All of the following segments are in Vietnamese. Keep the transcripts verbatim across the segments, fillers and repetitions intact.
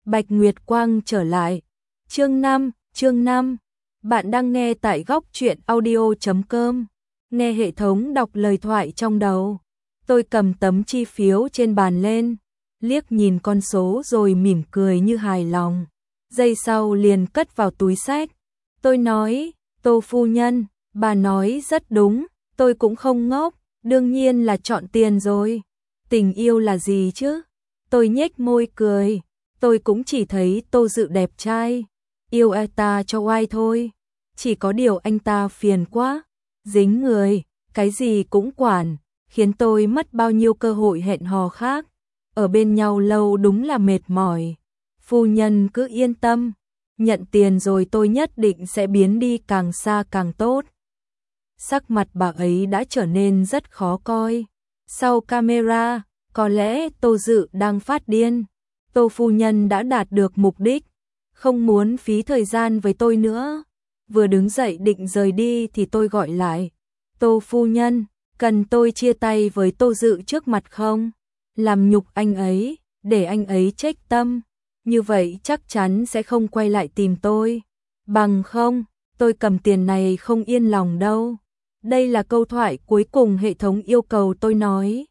Bạch Nguyệt Quang trở lại. Chương năm, chương năm. Bạn đang nghe tại góc truyện audio chấm com. Nghe hệ thống đọc lời thoại trong đầu. Tôi cầm tấm chi phiếu trên bàn lên, liếc nhìn con số rồi mỉm cười như hài lòng. Giây sau liền cất vào túi xách. Tôi nói, Tô phu nhân, bà nói rất đúng, tôi cũng không ngốc, đương nhiên là chọn tiền rồi. Tình yêu là gì chứ? Tôi nhếch môi cười, tôi cũng chỉ thấy Tô Dự đẹp trai, yêu anh ta cho oai thôi. Chỉ có điều anh ta phiền quá, dính người, cái gì cũng quản, khiến tôi mất bao nhiêu cơ hội hẹn hò khác. Ở bên nhau lâu đúng là mệt mỏi. Phu nhân cứ yên tâm, nhận tiền rồi tôi nhất định sẽ biến đi càng xa càng tốt. Sắc mặt bà ấy đã trở nên rất khó coi. Sau camera, có lẽ Tô Dự đang phát điên. Tô phu nhân đã đạt được mục đích, không muốn phí thời gian với tôi nữa. Vừa đứng dậy định rời đi thì tôi gọi lại. Tô phu nhân, cần tôi chia tay với Tô Dự trước mặt không? Làm nhục anh ấy, để anh ấy trách tâm. Như vậy chắc chắn sẽ không quay lại tìm tôi. Bằng không, tôi cầm tiền này không yên lòng đâu. Đây là câu thoại cuối cùng hệ thống yêu cầu tôi nói.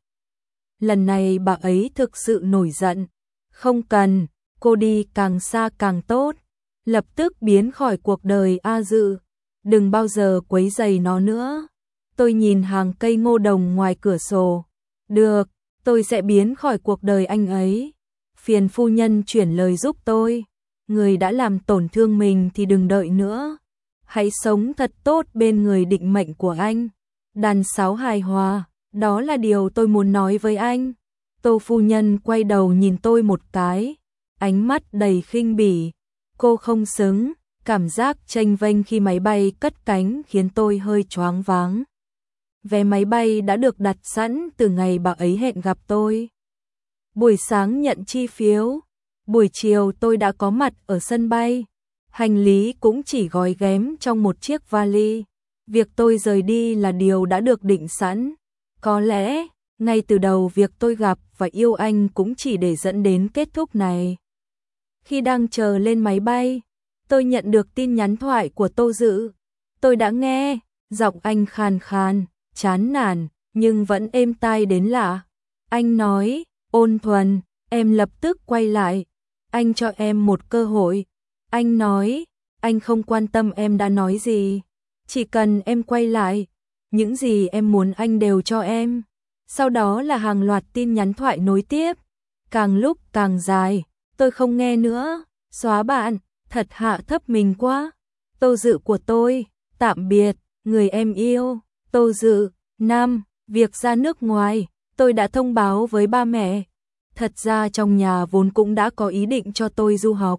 Lần này bà ấy thực sự nổi giận. Không cần, cô đi càng xa càng tốt. Lập tức biến khỏi cuộc đời A Dự. Đừng bao giờ quấy rầy nó nữa. Tôi nhìn hàng cây ngô đồng ngoài cửa sổ. Được, tôi sẽ biến khỏi cuộc đời anh ấy. Phiền phu nhân chuyển lời giúp tôi. Người đã làm tổn thương mình thì đừng đợi nữa. Hãy sống thật tốt bên người định mệnh của anh. Đàn sáo hài hòa, đó là điều tôi muốn nói với anh. Tô phu nhân quay đầu nhìn tôi một cái, ánh mắt đầy khinh bỉ. Cô không xứng, cảm giác chênh vênh khi máy bay cất cánh khiến tôi hơi choáng váng. Vé máy bay đã được đặt sẵn từ ngày bà ấy hẹn gặp tôi. Buổi sáng nhận chi phiếu, buổi chiều tôi đã có mặt ở sân bay. Hành lý cũng chỉ gói ghém trong một chiếc vali. Việc tôi rời đi là điều đã được định sẵn. Có lẽ, ngay từ đầu việc tôi gặp và yêu anh cũng chỉ để dẫn đến kết thúc này. Khi đang chờ lên máy bay, tôi nhận được tin nhắn thoại của Tô Dự. Tôi đã nghe, giọng anh khàn khàn, chán nản, nhưng vẫn êm tai đến lạ. Anh nói, ôn thuần, em lập tức quay lại. Anh cho em một cơ hội. Anh nói, anh không quan tâm em đã nói gì. Chỉ cần em quay lại, những gì em muốn anh đều cho em. Sau đó là hàng loạt tin nhắn thoại nối tiếp. Càng lúc càng dài, tôi không nghe nữa. Xóa bạn, thật hạ thấp mình quá. Tô Dự của tôi, tạm biệt, người em yêu. Tô Dự, năm, việc ra nước ngoài, tôi đã thông báo với ba mẹ. Thật ra trong nhà vốn cũng đã có ý định cho tôi du học.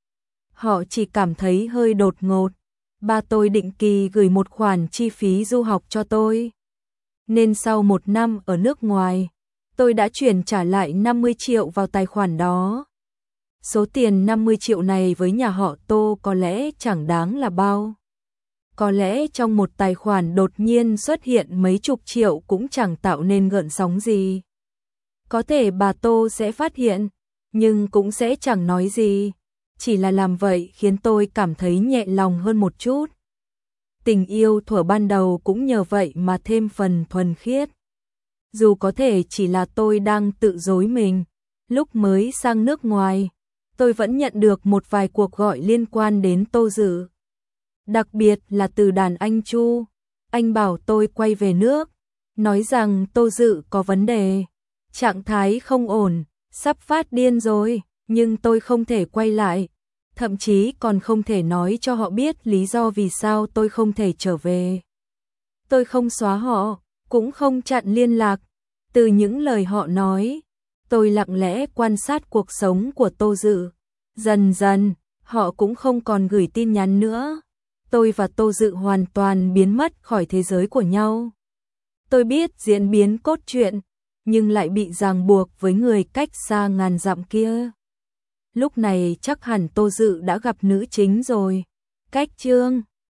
Họ chỉ cảm thấy hơi đột ngột. Ba tôi định kỳ gửi một khoản chi phí du học cho tôi. Nên sau một năm ở nước ngoài, tôi đã chuyển trả lại năm mươi triệu vào tài khoản đó. Số tiền năm mươi triệu này với nhà họ Tô có lẽ chẳng đáng là bao. Có lẽ trong một tài khoản đột nhiên xuất hiện mấy chục triệu cũng chẳng tạo nên gợn sóng gì. Có thể bà Tô sẽ phát hiện, nhưng cũng sẽ chẳng nói gì. Chỉ là làm vậy khiến tôi cảm thấy nhẹ lòng hơn một chút. Tình yêu thuở ban đầu cũng nhờ vậy mà thêm phần thuần khiết. Dù có thể chỉ là tôi đang tự dối mình, lúc mới sang nước ngoài, tôi vẫn nhận được một vài cuộc gọi liên quan đến Tô Dự. Đặc biệt là từ đàn anh Chu, anh bảo tôi quay về nước, nói rằng Tô Dự có vấn đề, trạng thái không ổn, sắp phát điên rồi, nhưng tôi không thể quay lại. Thậm chí còn không thể nói cho họ biết lý do vì sao tôi không thể trở về. Tôi không xóa họ, cũng không chặn liên lạc. Từ những lời họ nói, tôi lặng lẽ quan sát cuộc sống của Tô Dự. Dần dần, họ cũng không còn gửi tin nhắn nữa. Tôi và Tô Dự hoàn toàn biến mất khỏi thế giới của nhau. Tôi biết diễn biến cốt truyện, nhưng lại bị ràng buộc với người cách xa ngàn dặm kia. Lúc này chắc hẳn Tô Dự đã gặp nữ chính rồi. Cách chương